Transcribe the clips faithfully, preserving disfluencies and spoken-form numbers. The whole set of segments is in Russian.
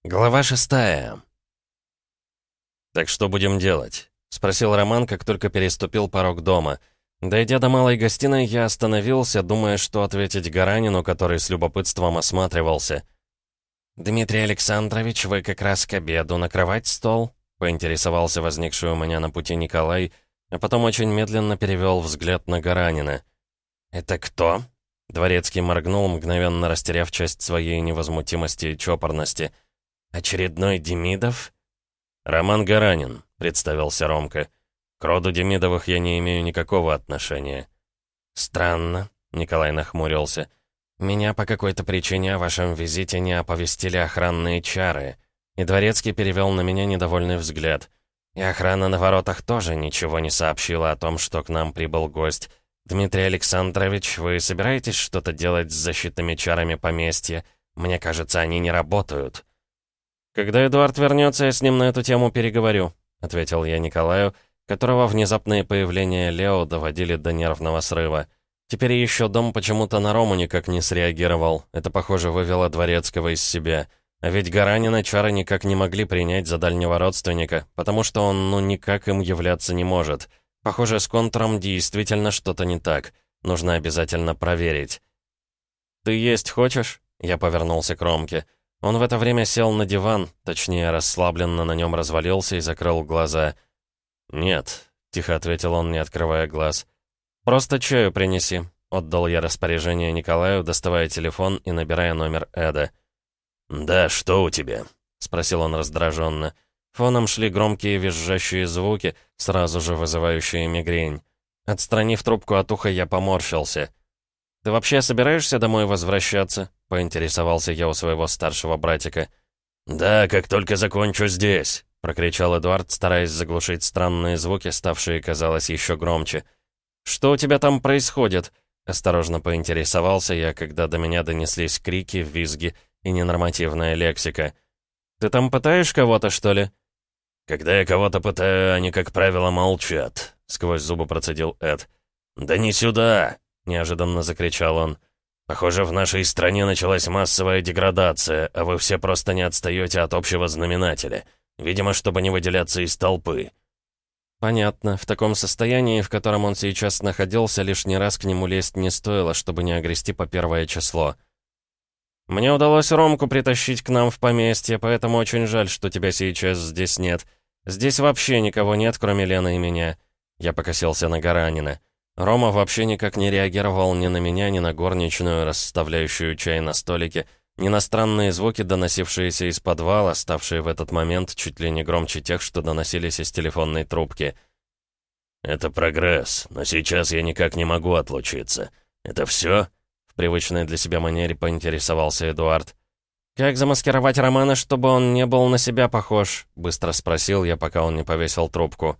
Глава шестая. «Так что будем делать?» — спросил Роман, как только переступил порог дома. Дойдя до малой гостиной, я остановился, думая, что ответить Гаранину, который с любопытством осматривался. «Дмитрий Александрович, вы как раз к обеду. Накрывать стол?» — поинтересовался возникший у меня на пути Николай, а потом очень медленно перевел взгляд на Гаранина. «Это кто?» — Дворецкий моргнул, мгновенно растеряв часть своей невозмутимости и чопорности. «Очередной Демидов?» «Роман Гаранин», — представился Ромка. «К роду Демидовых я не имею никакого отношения». «Странно», — Николай нахмурился. «Меня по какой-то причине о вашем визите не оповестили охранные чары». И Дворецкий перевел на меня недовольный взгляд. «И охрана на воротах тоже ничего не сообщила о том, что к нам прибыл гость. Дмитрий Александрович, вы собираетесь что-то делать с защитными чарами поместья? Мне кажется, они не работают». «Когда Эдуард вернется, я с ним на эту тему переговорю», — ответил я Николаю, которого внезапные появления Лео доводили до нервного срыва. Теперь еще дом почему-то на Рому никак не среагировал. Это, похоже, вывело Дворецкого из себя. А ведь Гаранина чары никак не могли принять за дальнего родственника, потому что он, ну, никак им являться не может. Похоже, с контуром действительно что-то не так. Нужно обязательно проверить. «Ты есть хочешь?» — я повернулся к Ромке. Он в это время сел на диван, точнее, расслабленно на нем развалился и закрыл глаза. «Нет», — тихо ответил он, не открывая глаз. «Просто чаю принеси», — отдал я распоряжение Николаю, доставая телефон и набирая номер Эда. «Да, что у тебя?» — спросил он раздраженно. Фоном шли громкие визжащие звуки, сразу же вызывающие мигрень. Отстранив трубку от уха, я поморщился. «Ты вообще собираешься домой возвращаться?» — поинтересовался я у своего старшего братика. «Да, как только закончу здесь», — прокричал Эдуард, стараясь заглушить странные звуки, ставшие, казалось, еще громче. «Что у тебя там происходит?» — осторожно поинтересовался я, когда до меня донеслись крики, визги и ненормативная лексика. «Ты там пытаешь кого-то, что ли?» «Когда я кого-то пытаю, они, как правило, молчат», — сквозь зубы процедил Эд. «Да не сюда!» — неожиданно закричал он. «Похоже, в нашей стране началась массовая деградация, а вы все просто не отстаете от общего знаменателя. Видимо, чтобы не выделяться из толпы». Понятно. В таком состоянии, в котором он сейчас находился, лишний раз к нему лезть не стоило, чтобы не огрести по первое число. «Мне удалось Ромку притащить к нам в поместье, поэтому очень жаль, что тебя сейчас здесь нет. Здесь вообще никого нет, кроме Лены и меня». Я покосился на Гаранина. Рома вообще никак не реагировал ни на меня, ни на горничную, расставляющую чай на столике, ни на странные звуки, доносившиеся из подвала, ставшие в этот момент чуть ли не громче тех, что доносились из телефонной трубки. «Это прогресс, но сейчас я никак не могу отлучиться. Это все?» В привычной для себя манере поинтересовался Эдуард. «Как замаскировать Романа, чтобы он не был на себя похож?» — быстро спросил я, пока он не повесил трубку.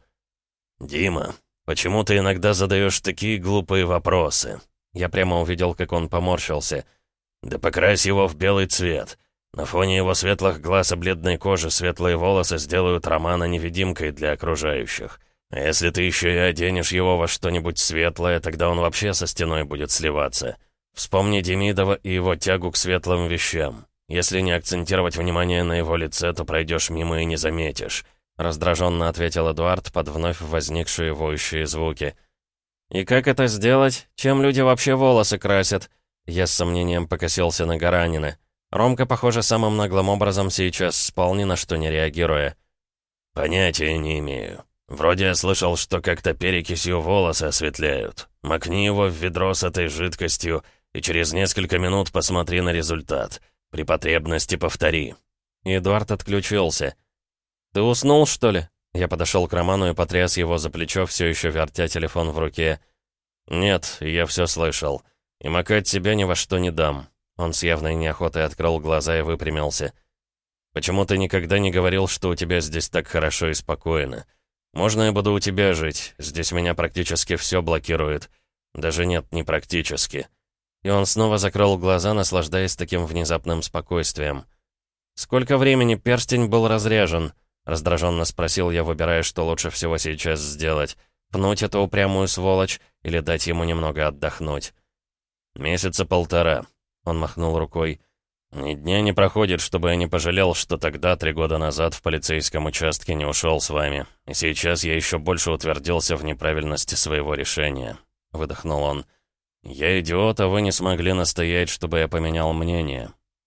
«Дима, почему ты иногда задаешь такие глупые вопросы?» Я прямо увидел, как он поморщился. «Да покрась его в белый цвет. На фоне его светлых глаз и бледной кожи светлые волосы сделают Романа невидимкой для окружающих. А если ты еще и оденешь его во что-нибудь светлое, тогда он вообще со стеной будет сливаться. Вспомни Демидова и его тягу к светлым вещам. Если не акцентировать внимание на его лице, то пройдешь мимо и не заметишь», — раздраженно ответил Эдуард под вновь возникшие воющие звуки. «И как это сделать? Чем люди вообще волосы красят?» Я с сомнением покосился на Гаранина. Ромка, похоже, самым наглым образом сейчас спал, ни на что не реагируя. «Понятия не имею. Вроде я слышал, что как-то перекисью волосы осветляют. Макни его в ведро с этой жидкостью, и через несколько минут посмотри на результат. При потребности повтори». Эдуард отключился. «Ты уснул, что ли?» Я подошел к Роману и потряс его за плечо, все еще вертя телефон в руке. «Нет, я все слышал. И макать себя ни во что не дам». Он с явной неохотой открыл глаза и выпрямился. «Почему ты никогда не говорил, что у тебя здесь так хорошо и спокойно? Можно я буду у тебя жить? Здесь меня практически все блокирует. Даже нет, не практически». И он снова закрыл глаза, наслаждаясь таким внезапным спокойствием. «Сколько времени перстень был разряжен?» — раздраженно спросил я, выбирая, что лучше всего сейчас сделать. Пнуть эту упрямую сволочь или дать ему немного отдохнуть. «Месяца полтора», — он махнул рукой. Ни дня не проходит, чтобы я не пожалел, что тогда, три года назад, в полицейском участке не ушел с вами. И сейчас я еще больше утвердился в неправильности своего решения», — выдохнул он. «Я идиот, а вы не смогли настоять, чтобы я поменял мнение».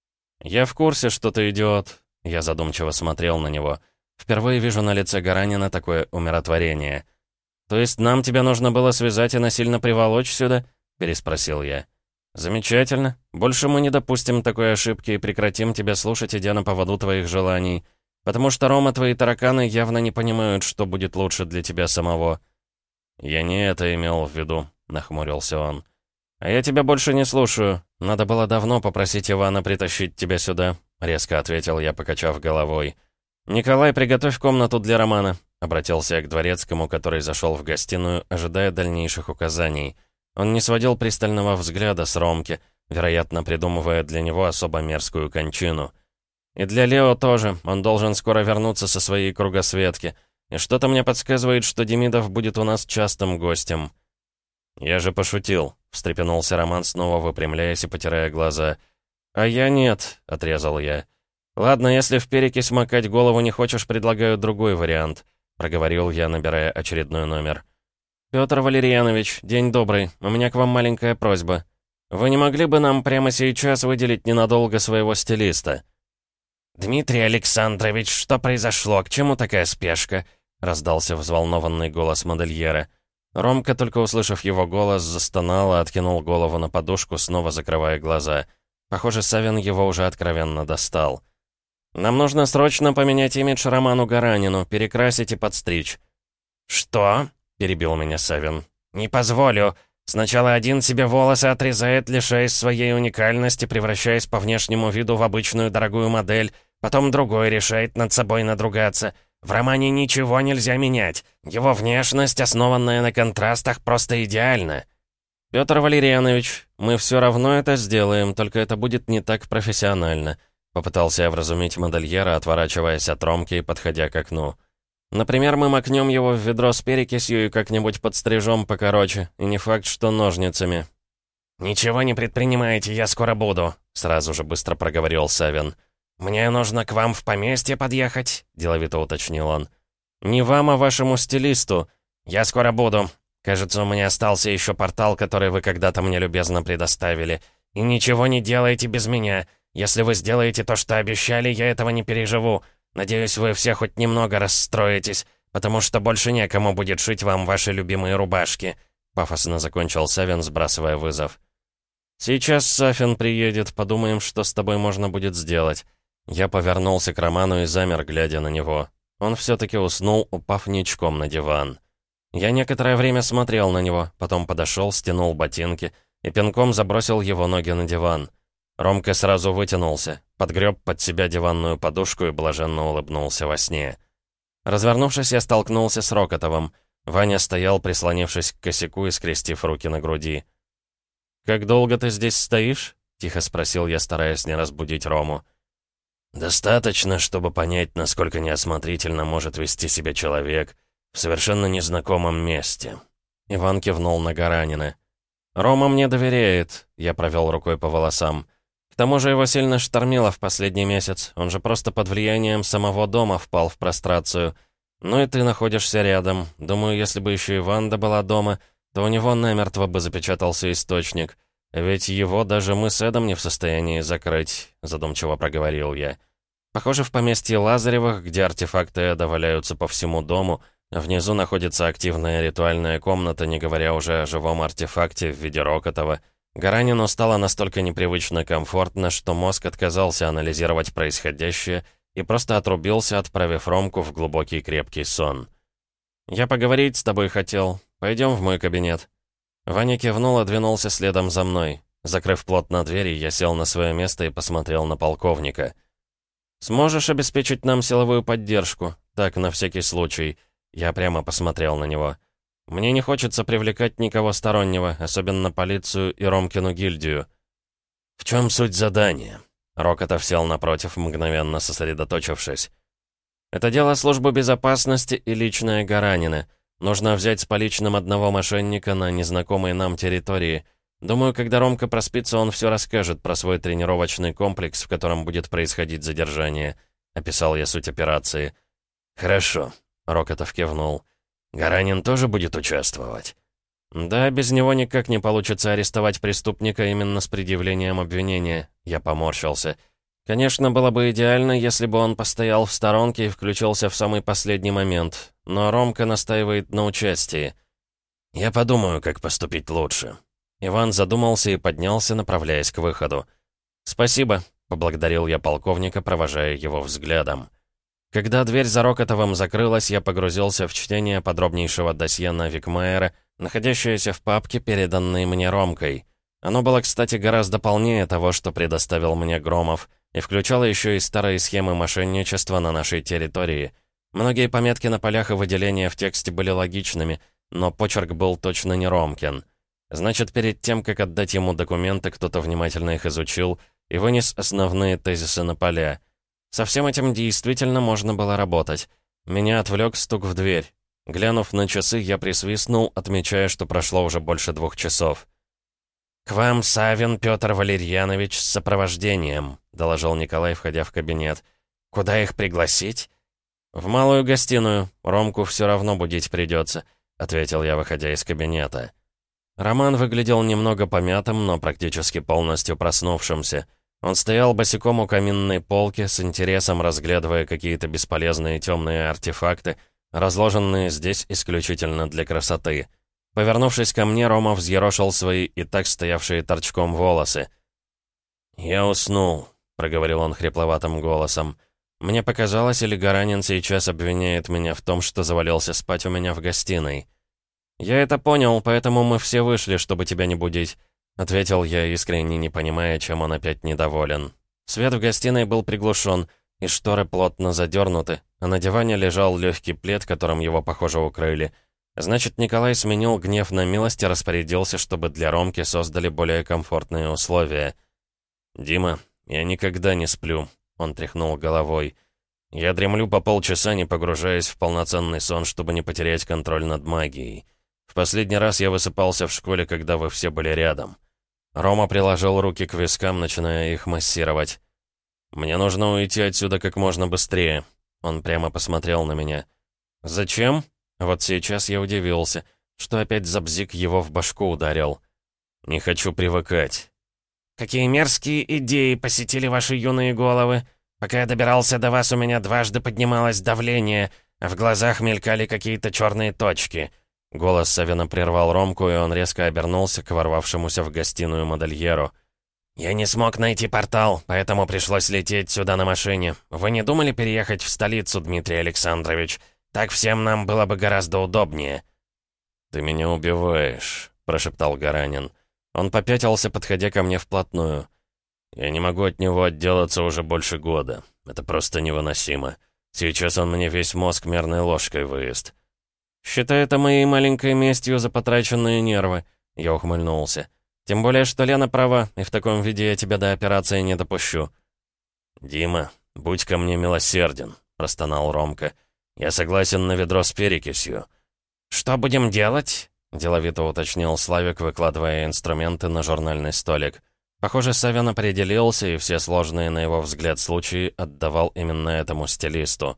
«Я в курсе, что ты идиот», — я задумчиво смотрел на него. «Впервые вижу на лице Гаранина такое умиротворение». «То есть нам тебя нужно было связать и насильно приволочь сюда?» — переспросил я. «Замечательно. Больше мы не допустим такой ошибки и прекратим тебя слушать, идя на поводу твоих желаний. Потому что, Рома, твои тараканы явно не понимают, что будет лучше для тебя самого». «Я не это имел в виду», — нахмурился он. «А я тебя больше не слушаю. Надо было давно попросить Ивана притащить тебя сюда», — резко ответил я, покачав головой. «Николай, приготовь комнату для Романа», — обратился я к дворецкому, который зашел в гостиную, ожидая дальнейших указаний. Он не сводил пристального взгляда с Ромки, вероятно, придумывая для него особо мерзкую кончину. «И для Лео тоже. Он должен скоро вернуться со своей кругосветки. И что-то мне подсказывает, что Демидов будет у нас частым гостем». «Я же пошутил», — встрепенулся Роман, снова выпрямляясь и потирая глаза. «А я нет», — отрезал я. «Ладно, если в перекись макать голову не хочешь, предлагаю другой вариант», — проговорил я, набирая очередной номер. «Пётр Валерьянович, день добрый. У меня к вам маленькая просьба. Вы не могли бы нам прямо сейчас выделить ненадолго своего стилиста?» «Дмитрий Александрович, что произошло? К чему такая спешка?» — раздался взволнованный голос модельера. Ромка, только услышав его голос, застонал и откинул голову на подушку, снова закрывая глаза. Похоже, Савин его уже откровенно достал. «Нам нужно срочно поменять имидж Роману Гаранину, перекрасить и подстричь». «Что?» — перебил меня Савин. «Не позволю. Сначала один себе волосы отрезает, лишаясь своей уникальности, превращаясь по внешнему виду в обычную дорогую модель. Потом другой решает над собой надругаться. В романе ничего нельзя менять. Его внешность, основанная на контрастах, просто идеальна». «Пётр Валерьянович, мы все равно это сделаем, только это будет не так профессионально», — попытался я вразумить модельера, отворачиваясь от Ромки и подходя к окну. «Например, мы макнем его в ведро с перекисью и как-нибудь подстрижем покороче, и не факт, что ножницами». «Ничего не предпринимайте, я скоро буду», — сразу же быстро проговорил Савин. «Мне нужно к вам в поместье подъехать», — деловито уточнил он. «Не вам, а вашему стилисту. Я скоро буду. Кажется, у меня остался еще портал, который вы когда-то мне любезно предоставили. И ничего не делайте без меня. Если вы сделаете то, что обещали, я этого не переживу. Надеюсь, вы все хоть немного расстроитесь, потому что больше некому будет шить вам ваши любимые рубашки», — пафосно закончил Савин, сбрасывая вызов. «Сейчас Сафин приедет, подумаем, что с тобой можно будет сделать». Я повернулся к Роману и замер, глядя на него. Он все-таки уснул, упав ничком на диван. Я некоторое время смотрел на него, потом подошел, стянул ботинки и пинком забросил его ноги на диван. Ромка сразу вытянулся, подгреб под себя диванную подушку и блаженно улыбнулся во сне. Развернувшись, я столкнулся с Рокотовым. Ваня стоял, прислонившись к косяку и скрестив руки на груди. «Как долго ты здесь стоишь?» — тихо спросил я, стараясь не разбудить Рому. «Достаточно, чтобы понять, насколько неосмотрительно может вести себя человек в совершенно незнакомом месте». Иван кивнул на Гаранина. «Рома мне доверяет», — я провел рукой по волосам. «К тому же его сильно штормило в последний месяц. Он же просто под влиянием самого дома впал в прострацию. Ну и ты находишься рядом. Думаю, если бы еще и Ванда была дома, то у него намертво бы запечатался источник. Ведь его даже мы с Эдом не в состоянии закрыть», — задумчиво проговорил я. «Похоже, в поместье Лазаревых, где артефакты Эда валяются по всему дому, внизу находится активная ритуальная комната, не говоря уже о живом артефакте в виде Рокотова. Гаранину стало настолько непривычно комфортно, что мозг отказался анализировать происходящее и просто отрубился, отправив Ромку в глубокий крепкий сон. «Я поговорить с тобой хотел. Пойдем в мой кабинет». Ваня кивнул и двинулся следом за мной. Закрыв плотно двери, я сел на свое место и посмотрел на полковника. «Сможешь обеспечить нам силовую поддержку? Так, на всякий случай». Я прямо посмотрел на него. «Мне не хочется привлекать никого стороннего, особенно полицию и Ромкину гильдию». «В чем суть задания?» Рокотов сел напротив, мгновенно сосредоточившись. «Это дело службы безопасности и личное Гаранина. Нужно взять с поличным одного мошенника на незнакомой нам территории. Думаю, когда Ромка проспится, он все расскажет про свой тренировочный комплекс, в котором будет происходить задержание. Описал я суть операции. Хорошо, Рокотов кивнул. Гаранин тоже будет участвовать? Да, без него никак не получится арестовать преступника именно с предъявлением обвинения. Я поморщился. Конечно, было бы идеально, если бы он постоял в сторонке и включился в самый последний момент. Но Ромка настаивает на участии. Я подумаю, как поступить лучше. Иван задумался и поднялся, направляясь к выходу. «Спасибо», — поблагодарил я полковника, провожая его взглядом. Когда дверь за Рокотовым закрылась, я погрузился в чтение подробнейшего досье на Викмайера, находящееся в папке, переданной мне Ромкой. Оно было, кстати, гораздо полнее того, что предоставил мне Громов, и включало еще и старые схемы мошенничества на нашей территории. Многие пометки на полях и выделения в тексте были логичными, но почерк был точно не Ромкин. Значит, перед тем, как отдать ему документы, кто-то внимательно их изучил и вынес основные тезисы на поля. Со всем этим действительно можно было работать. Меня отвлек стук в дверь. Глянув на часы, я присвистнул, отмечая, что прошло уже больше двух часов. «К вам Савин Петр Валерьянович с сопровождением», — доложил Николай, входя в кабинет. «Куда их пригласить?» «В малую гостиную. Ромку все равно будить придется», — ответил я, выходя из кабинета. Роман выглядел немного помятым, но практически полностью проснувшимся. Он стоял босиком у каминной полки, с интересом разглядывая какие-то бесполезные темные артефакты, разложенные здесь исключительно для красоты. Повернувшись ко мне, Рома взъерошил свои и так стоявшие торчком волосы. «Я уснул», — проговорил он хрипловатым голосом. Мне показалось, или Гаранин сейчас обвиняет меня в том, что завалился спать у меня в гостиной. «Я это понял, поэтому мы все вышли, чтобы тебя не будить», — ответил я, искренне не понимая, чем он опять недоволен. Свет в гостиной был приглушен, и шторы плотно задернуты, а на диване лежал легкий плед, которым его, похоже, укрыли. Значит, Николай сменил гнев на милость и распорядился, чтобы для Ромки создали более комфортные условия. «Дима, я никогда не сплю», — он тряхнул головой. «Я дремлю по полчаса, не погружаясь в полноценный сон, чтобы не потерять контроль над магией. В последний раз я высыпался в школе, когда вы все были рядом». Рома приложил руки к вискам, начиная их массировать. «Мне нужно уйти отсюда как можно быстрее». Он прямо посмотрел на меня. «Зачем?» Вот сейчас я удивился, что опять Забзик его в башку ударил. «Не хочу привыкать». «Какие мерзкие идеи посетили ваши юные головы. Пока я добирался до вас, у меня дважды поднималось давление, а в глазах мелькали какие-то черные точки». Голос Савина прервал Ромку, и он резко обернулся к ворвавшемуся в гостиную модельеру. «Я не смог найти портал, поэтому пришлось лететь сюда на машине. Вы не думали переехать в столицу, Дмитрий Александрович? Так всем нам было бы гораздо удобнее». «Ты меня убиваешь», — прошептал Гаранин. Он попятился, подходя ко мне вплотную. «Я не могу от него отделаться уже больше года. Это просто невыносимо. Сейчас он мне весь мозг мерной ложкой выест». «Считай это моей маленькой местью за потраченные нервы», — я ухмыльнулся. «Тем более, что Лена права, и в таком виде я тебя до операции не допущу». «Дима, будь ко мне милосерден», — простонал Ромка. «Я согласен на ведро с перекисью». «Что будем делать?» — деловито уточнил Славик, выкладывая инструменты на журнальный столик. Похоже, Савин определился, и все сложные, на его взгляд, случаи отдавал именно этому стилисту.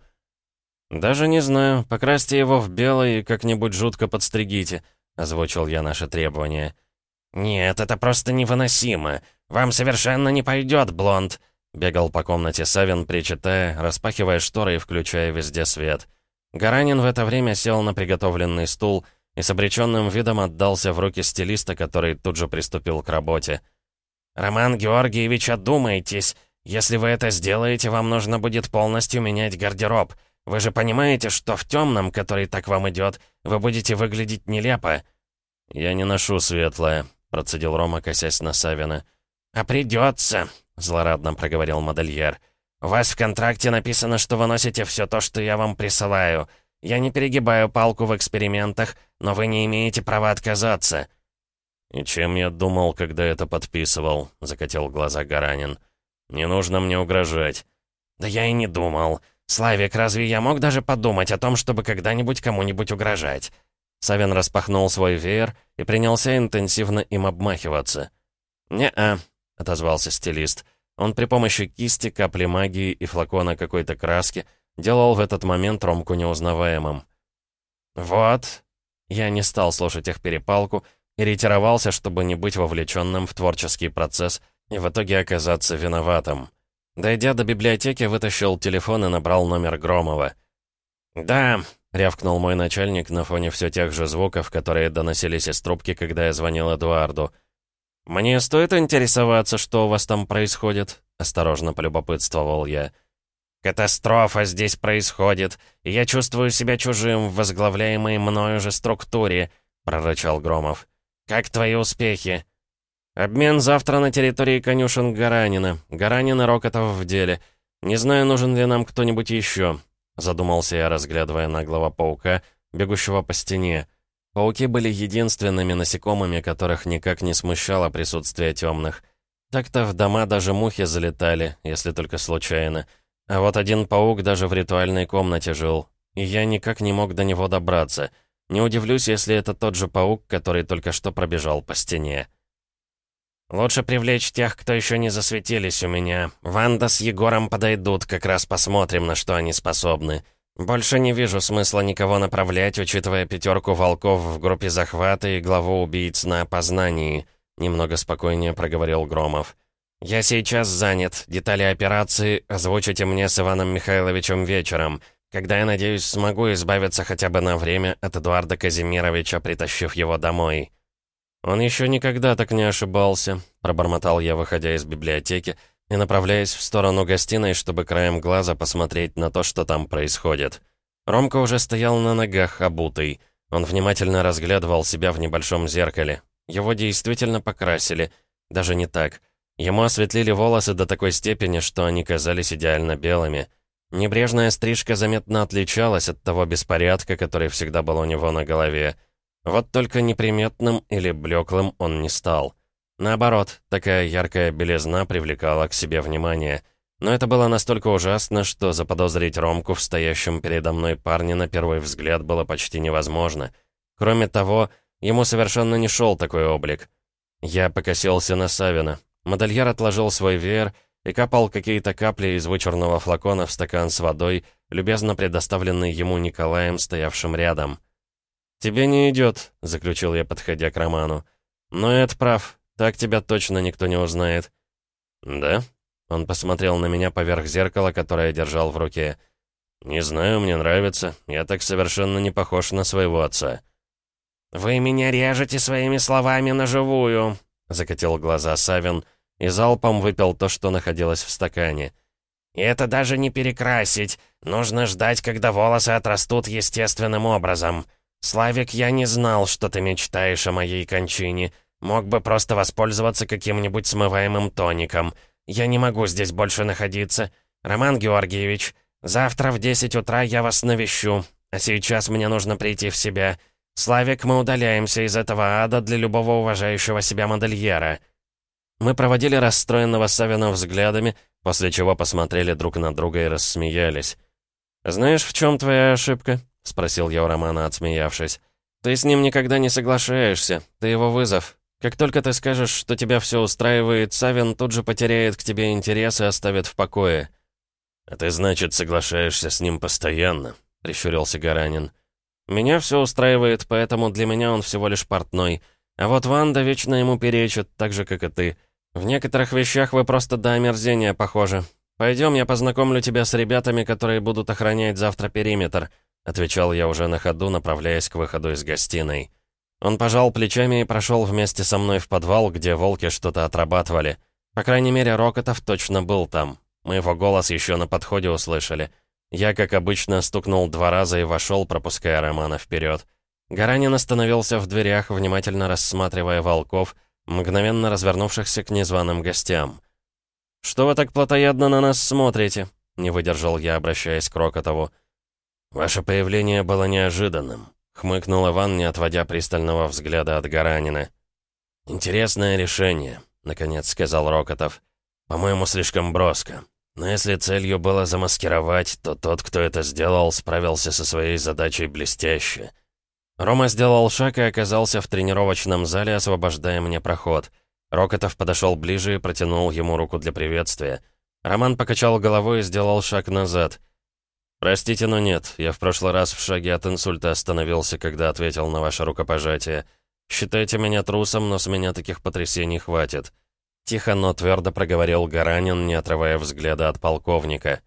«Даже не знаю. Покрасьте его в белый и как-нибудь жутко подстригите», — озвучил я наши требования. «Нет, это просто невыносимо. Вам совершенно не пойдет, блонд», — бегал по комнате Савин, причитая, распахивая шторы и включая везде свет. Гаранин в это время сел на приготовленный стул и с обреченным видом отдался в руки стилиста, который тут же приступил к работе. «Роман Георгиевич, одумайтесь. Если вы это сделаете, вам нужно будет полностью менять гардероб. Вы же понимаете, что в темном, который так вам идет, вы будете выглядеть нелепо». «Я не ношу светлое», — процедил Рома, косясь на Савина. «А придется», — злорадно проговорил модельер. «У вас в контракте написано, что вы носите все то, что я вам присылаю. Я не перегибаю палку в экспериментах, но вы не имеете права отказаться». «И чем я думал, когда это подписывал?» — закатил глаза Гаранин. «Не нужно мне угрожать». «Да я и не думал. Славик, разве я мог даже подумать о том, чтобы когда-нибудь кому-нибудь угрожать?» Савин распахнул свой веер и принялся интенсивно им обмахиваться. «Не-а», — отозвался стилист. Он при помощи кисти, капли магии и флакона какой-то краски делал в этот момент Ромку неузнаваемым. «Вот». Я не стал слушать их перепалку и ретировался, чтобы не быть вовлеченным в творческий процесс и в итоге оказаться виноватым. Дойдя до библиотеки, вытащил телефон и набрал номер Громова. «Да», — рявкнул мой начальник на фоне все тех же звуков, которые доносились из трубки, когда я звонил Эдуарду. «Мне стоит интересоваться, что у вас там происходит?» — осторожно полюбопытствовал я. «Катастрофа здесь происходит, и я чувствую себя чужим в возглавляемой мною же структуре», — прорычал Громов. «Как твои успехи?» «Обмен завтра на территории конюшен Гаранина. Гаранин и Рокотов в деле. Не знаю, нужен ли нам кто-нибудь еще», — задумался я, разглядывая наглого паука, бегущего по стене. Пауки были единственными насекомыми, которых никак не смущало присутствие темных. Так-то в дома даже мухи залетали, если только случайно. А вот один паук даже в ритуальной комнате жил, и я никак не мог до него добраться. Не удивлюсь, если это тот же паук, который только что пробежал по стене. «Лучше привлечь тех, кто еще не засветились у меня. Ванда с Егором подойдут, как раз посмотрим, на что они способны. Больше не вижу смысла никого направлять, учитывая пятерку волков в группе захвата и главу убийц на опознании», — немного спокойнее проговорил Громов. «Я сейчас занят. Детали операции озвучите мне с Иваном Михайловичем вечером, когда я, надеюсь, смогу избавиться хотя бы на время от Эдуарда Казимировича, притащив его домой». «Он еще никогда так не ошибался», — пробормотал я, выходя из библиотеки и направляясь в сторону гостиной, чтобы краем глаза посмотреть на то, что там происходит. Ромка уже стоял на ногах, обутый. Он внимательно разглядывал себя в небольшом зеркале. Его действительно покрасили. Даже не так. Ему осветлили волосы до такой степени, что они казались идеально белыми. Небрежная стрижка заметно отличалась от того беспорядка, который всегда был у него на голове. Вот только неприметным или блеклым он не стал. Наоборот, такая яркая белизна привлекала к себе внимание. Но это было настолько ужасно, что заподозрить Ромку в стоящем передо мной парне на первый взгляд было почти невозможно. Кроме того, ему совершенно не шел такой облик. Я покосился на Савина. Модельер отложил свой веер и капал какие-то капли из вычурного флакона в стакан с водой, любезно предоставленный ему Николаем, стоявшим рядом. «Тебе не идет», — заключил я, подходя к Роману. «Но Эд прав, так тебя точно никто не узнает». «Да?» — он посмотрел на меня поверх зеркала, которое держал в руке. «Не знаю, мне нравится. Я так совершенно не похож на своего отца». «Вы меня режете своими словами на живую», — закатил глаза Савин и залпом выпил то, что находилось в стакане. «И это даже не перекрасить. Нужно ждать, когда волосы отрастут естественным образом. Славик, я не знал, что ты мечтаешь о моей кончине. Мог бы просто воспользоваться каким-нибудь смываемым тоником. Я не могу здесь больше находиться. Роман Георгиевич, завтра в десять утра я вас навещу, а сейчас мне нужно прийти в себя. Славик, мы удаляемся из этого ада для любого уважающего себя модельера». Мы проводили расстроенного Савина взглядами, после чего посмотрели друг на друга и рассмеялись. «Знаешь, в чем твоя ошибка?» — спросил я у Романа, отсмеявшись. «Ты с ним никогда не соглашаешься, ты его вызов. Как только ты скажешь, что тебя все устраивает, Савин тут же потеряет к тебе интерес и оставит в покое». «А ты, значит, соглашаешься с ним постоянно?» — прищурился Гаранин. «Меня все устраивает, поэтому для меня он всего лишь портной. А вот Ванда вечно ему перечит, так же, как и ты. В некоторых вещах вы просто до омерзения похожи. Пойдем, я познакомлю тебя с ребятами, которые будут охранять завтра периметр», — отвечал я уже на ходу, направляясь к выходу из гостиной. Он пожал плечами и прошел вместе со мной в подвал, где волки что-то отрабатывали. По крайней мере, Рокотов точно был там. Мы его голос еще на подходе услышали. Я, как обычно, стукнул два раза и вошел, пропуская Романа вперед. Гаранин остановился в дверях, внимательно рассматривая волков, мгновенно развернувшихся к незваным гостям. «Что вы так плотоядно на нас смотрите?» — не выдержал я, обращаясь к Рокотову. «Ваше появление было неожиданным», — хмыкнул Иван, не отводя пристального взгляда от Гаранина. «Интересное решение», — наконец сказал Рокотов. «По-моему, слишком броско. Но если целью было замаскировать, то тот, кто это сделал, справился со своей задачей блестяще». Рома сделал шаг и оказался в тренировочном зале, освобождая мне проход. Рокотов подошел ближе и протянул ему руку для приветствия. Роман покачал головой и сделал шаг назад. «Простите, но нет. Я в прошлый раз в шаге от инсульта остановился, когда ответил на ваше рукопожатие. Считайте меня трусом, но с меня таких потрясений хватит». Тихо, но твердо проговорил Гаранин, не отрывая взгляда от полковника.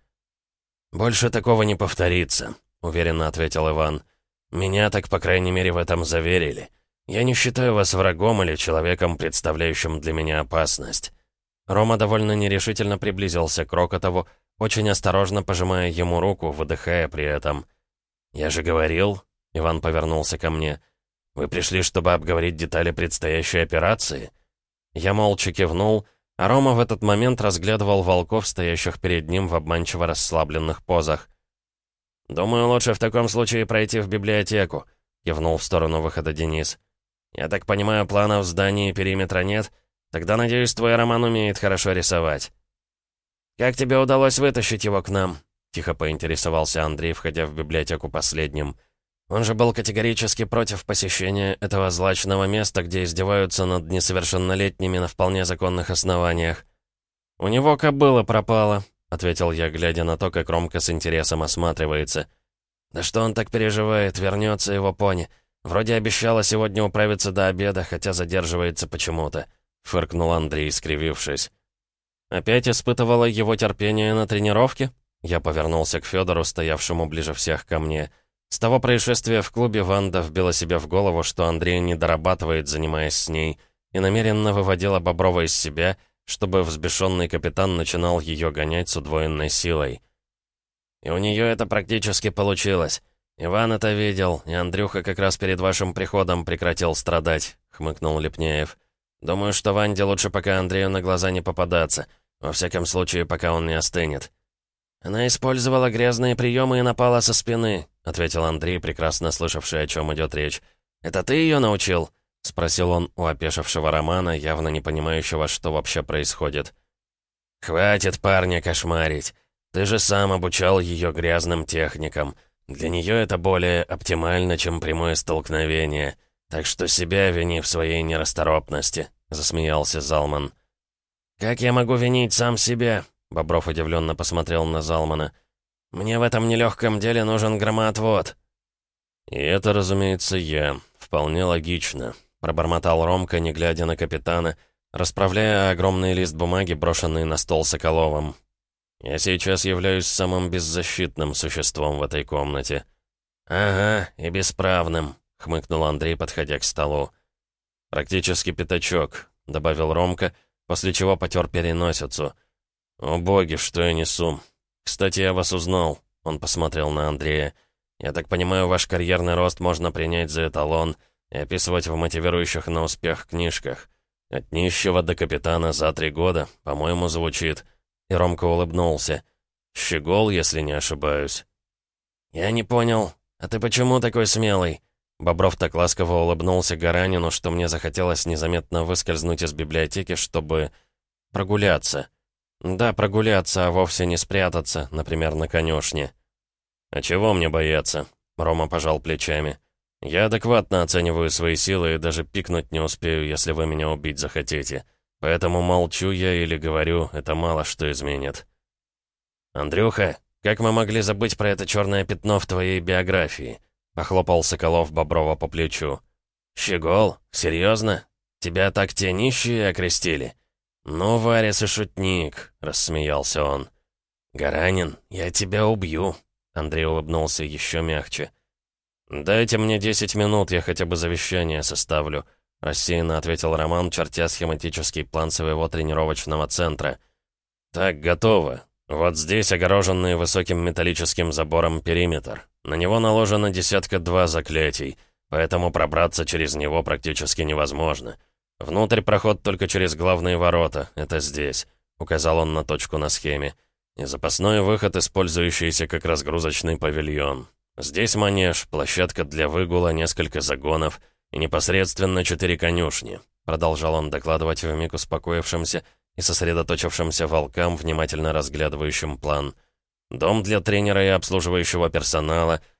«Больше такого не повторится», — уверенно ответил Иван. «Меня так, по крайней мере, в этом заверили. Я не считаю вас врагом или человеком, представляющим для меня опасность». Рома довольно нерешительно приблизился к Рокотову, очень осторожно пожимая ему руку, выдыхая при этом. «Я же говорил», — Иван повернулся ко мне, — «вы пришли, чтобы обговорить детали предстоящей операции?» Я молча кивнул, а Рома в этот момент разглядывал волков, стоящих перед ним в обманчиво расслабленных позах. «Думаю, лучше в таком случае пройти в библиотеку», — кивнул в сторону выхода Денис. «Я так понимаю, планов в здании периметра нет? Тогда, надеюсь, твой Роман умеет хорошо рисовать». «Как тебе удалось вытащить его к нам?» — тихо поинтересовался Андрей, входя в библиотеку последним. Он же был категорически против посещения этого злачного места, где издеваются над несовершеннолетними на вполне законных основаниях. «У него кобыла пропала», — ответил я, глядя на то, как Ромка с интересом осматривается. «Да что он так переживает, вернется его пони. Вроде обещала сегодня управиться до обеда, хотя задерживается почему-то», — фыркнул Андрей, скривившись. «Опять испытывала его терпение на тренировке?» Я повернулся к Федору, стоявшему ближе всех ко мне. С того происшествия в клубе Ванда вбила себе в голову, что Андрей не дорабатывает, занимаясь с ней, и намеренно выводила Боброва из себя, чтобы взбешенный капитан начинал ее гонять с удвоенной силой. «И у нее это практически получилось. Иван это видел, и Андрюха как раз перед вашим приходом прекратил страдать», — хмыкнул Лепняев. «Думаю, что Ванде лучше пока Андрею на глаза не попадаться, во всяком случае, пока он не остынет». «Она использовала грязные приемы и напала со спины», — ответил Андрей, прекрасно слышавший, о чем идет речь. «Это ты ее научил?» — спросил он у опешившего Романа, явно не понимающего, что вообще происходит. «Хватит парня кошмарить. Ты же сам обучал ее грязным техникам. Для нее это более оптимально, чем прямое столкновение. Так что себя вини в своей нерасторопности», — засмеялся Залман. «Как я могу винить сам себя?» — Бобров удивленно посмотрел на Залмана. «Мне в этом нелегком деле нужен громоотвод». «И это, разумеется, я. Вполне логично», — пробормотал Ромка, не глядя на капитана, расправляя огромный лист бумаги, брошенный на стол Соколовым. «Я сейчас являюсь самым беззащитным существом в этой комнате». «Ага, и бесправным», — хмыкнул Андрей, подходя к столу. «Практически пятачок», — добавил Ромка, после чего потер переносицу. «О боги, что я несу! Кстати, я вас узнал», — он посмотрел на Андрея. «Я так понимаю, ваш карьерный рост можно принять за эталон и описывать в мотивирующих на успех книжках. От нищего до капитана за три года, по-моему, звучит». И Ромка улыбнулся. «Щегол, если не ошибаюсь». «Я не понял. А ты почему такой смелый?» Бобров так ласково улыбнулся Гаранину, что мне захотелось незаметно выскользнуть из библиотеки, чтобы прогуляться. Да, прогуляться, а вовсе не спрятаться, например, на конюшне. «А чего мне бояться?» — Рома пожал плечами. «Я адекватно оцениваю свои силы и даже пикнуть не успею, если вы меня убить захотите. Поэтому молчу я или говорю, это мало что изменит». «Андрюха, как мы могли забыть про это черное пятно в твоей биографии?» — похлопал Соколов Боброва по плечу. «Щегол? Серьезно? Тебя так те нищие окрестили?» «Ну, Варис и шутник», — рассмеялся он. «Гаранин, я тебя убью», — Андрей улыбнулся еще мягче. «Дайте мне десять минут, я хотя бы завещание составлю», — рассеянно ответил Роман, чертя схематический план своего тренировочного центра. «Так, готово. Вот здесь огороженный высоким металлическим забором периметр. На него наложено десятка-два заклятий, поэтому пробраться через него практически невозможно. Внутрь проход только через главные ворота, это здесь», — указал он на точку на схеме. «И запасной выход, использующийся как разгрузочный павильон. Здесь манеж, площадка для выгула, несколько загонов и непосредственно четыре конюшни», — продолжал он докладывать вмиг успокоившимся и сосредоточившимся волкам, внимательно разглядывающим план. «Дом для тренера и обслуживающего персонала,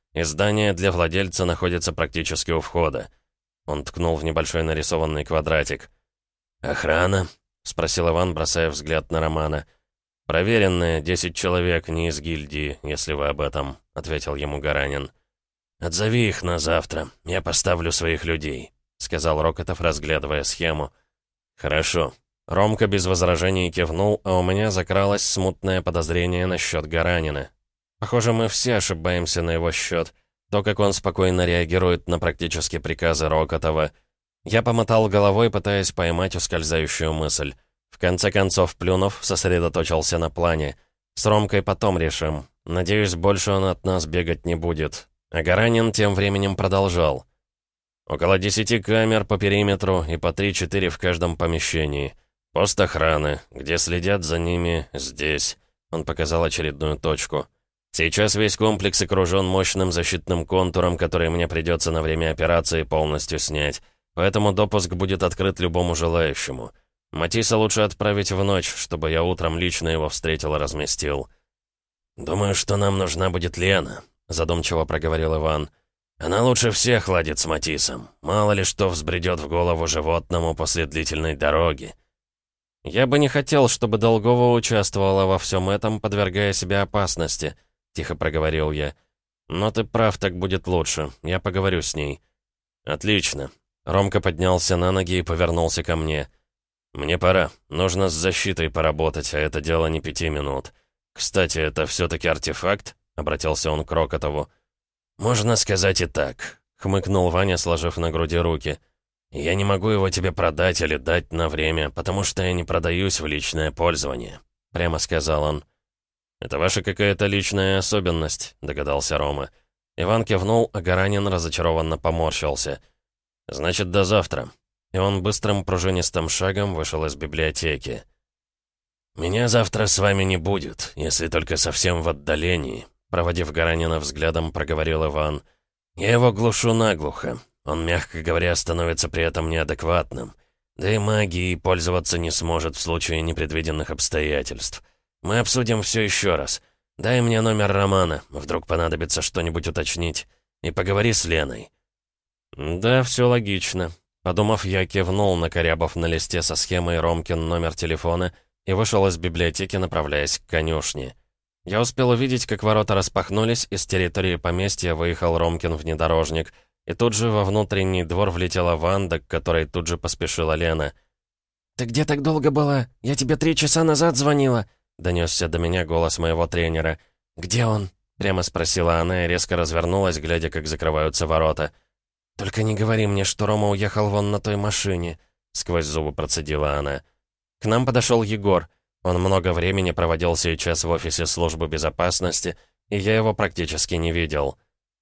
и здание для владельца находится практически у входа». Он ткнул в небольшой нарисованный квадратик. «Охрана?» — спросил Иван, бросая взгляд на Романа. «Проверенные, десять человек, не из гильдии, если вы об этом», — ответил ему Гаранин. «Отзови их на завтра, я поставлю своих людей», — сказал Рокотов, разглядывая схему. «Хорошо». Ромка без возражений кивнул, а у меня закралось смутное подозрение насчет Гаранина. Похоже, мы все ошибаемся на его счет. То, как он спокойно реагирует на практически приказы Рокотова. Я помотал головой, пытаясь поймать ускользающую мысль. В конце концов, плюнув, сосредоточился на плане. С Ромкой потом решим. Надеюсь, больше он от нас бегать не будет. А Гаранин тем временем продолжал. Около десяти камер по периметру и по три-четыре в каждом помещении. Пост охраны, где следят за ними, здесь. Он показал очередную точку. Сейчас весь комплекс окружен мощным защитным контуром, который мне придется на время операции полностью снять. Поэтому допуск будет открыт любому желающему. Матиса лучше отправить в ночь, чтобы я утром лично его встретил и разместил. «Думаю, что нам нужна будет Лена», — задумчиво проговорил Иван. «Она лучше всех ладит с Матисом. Мало ли что взбредет в голову животному после длительной дороги». «Я бы не хотел, чтобы Долгова участвовала во всем этом, подвергая себя опасности», — тихо проговорил я. «Но ты прав, так будет лучше. Я поговорю с ней». «Отлично». Ромка поднялся на ноги и повернулся ко мне. «Мне пора. Нужно с защитой поработать, а это дело не пяти минут. Кстати, это все-таки артефакт?» — обратился он к Рокотову. «Можно сказать и так», — хмыкнул Ваня, сложив на груди руки. «Я не могу его тебе продать или дать на время, потому что я не продаюсь в личное пользование», — прямо сказал он. «Это ваша какая-то личная особенность», — догадался Рома. Иван кивнул, а Гаранин разочарованно поморщился. «Значит, до завтра». И он быстрым пружинистым шагом вышел из библиотеки. «Меня завтра с вами не будет, если только совсем в отдалении», — проводив Гаранина взглядом, проговорил Иван. «Я его глушу наглухо. Он, мягко говоря, становится при этом неадекватным. Да и магией пользоваться не сможет в случае непредвиденных обстоятельств. Мы обсудим все еще раз. Дай мне номер Романа, вдруг понадобится что-нибудь уточнить. И поговори с Леной». «Да, все логично». Подумав, я кивнул, накорябав на листе со схемой Ромкин номер телефона и вышел из библиотеки, направляясь к конюшне. Я успел увидеть, как ворота распахнулись, и с территории поместья выехал Ромкин внедорожник, и тут же во внутренний двор влетела Ванда, к которой тут же поспешила Лена. «Ты где так долго была? Я тебе три часа назад звонила!» — донесся до меня голос моего тренера. «Где он?» — прямо спросила она и резко развернулась, глядя, как закрываются ворота. «Только не говори мне, что Рома уехал вон на той машине», — сквозь зубы процедила она. К нам подошел Егор. Он много времени проводил сейчас в офисе службы безопасности, и я его практически не видел.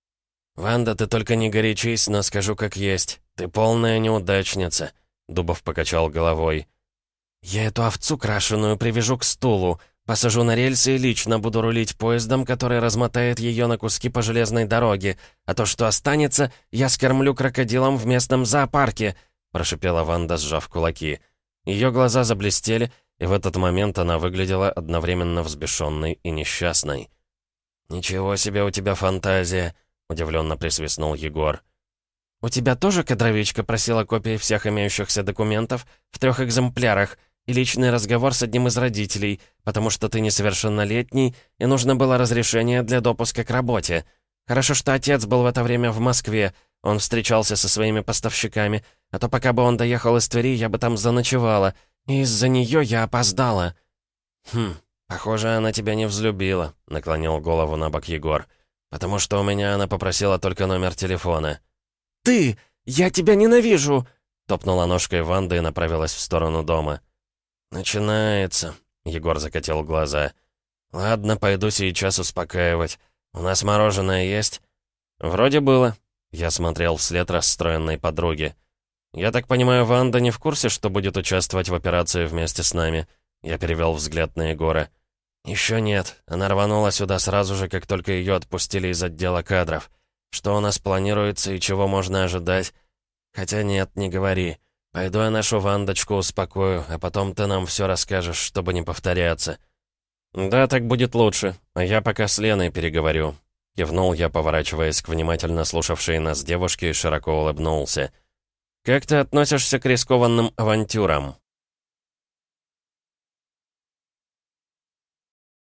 «Ванда, ты только не горячись, но скажу как есть. Ты полная неудачница», — Дубов покачал головой. «Я эту овцу крашеную привяжу к стулу, посажу на рельсы и лично буду рулить поездом, который размотает ее на куски по железной дороге, а то, что останется, я скормлю крокодилам в местном зоопарке», — прошипела Ванда, сжав кулаки. Ее глаза заблестели, и в этот момент она выглядела одновременно взбешенной и несчастной. «Ничего себе у тебя фантазия», — удивленно присвистнул Егор. «У тебя тоже кадровичка просила копии всех имеющихся документов в трех экземплярах и личный разговор с одним из родителей, потому что ты несовершеннолетний, и нужно было разрешение для допуска к работе. Хорошо, что отец был в это время в Москве, он встречался со своими поставщиками, а то пока бы он доехал из Твери, я бы там заночевала, и из-за нее я опоздала». «Хм, похоже, она тебя не взлюбила», — наклонил голову на бок Егор. «Потому что у меня она попросила только номер телефона». «Ты! Я тебя ненавижу!» — топнула ножкой Ванда и направилась в сторону дома. «Начинается», — Егор закатил глаза. «Ладно, пойду сейчас успокаивать. У нас мороженое есть?» «Вроде было». Я смотрел вслед расстроенной подруге. «Я так понимаю, Ванда не в курсе, что будет участвовать в операции вместе с нами?» Я перевел взгляд на Егора. «Еще нет. Она рванула сюда сразу же, как только ее отпустили из отдела кадров. Что у нас планируется и чего можно ожидать? Хотя нет, не говори. Пойду я нашу Вандочку успокою, а потом ты нам все расскажешь, чтобы не повторяться». «Да, так будет лучше. А я пока с Леной переговорю». Кивнул я, поворачиваясь к внимательно слушавшей нас девушке, и широко улыбнулся. «Как ты относишься к рискованным авантюрам?»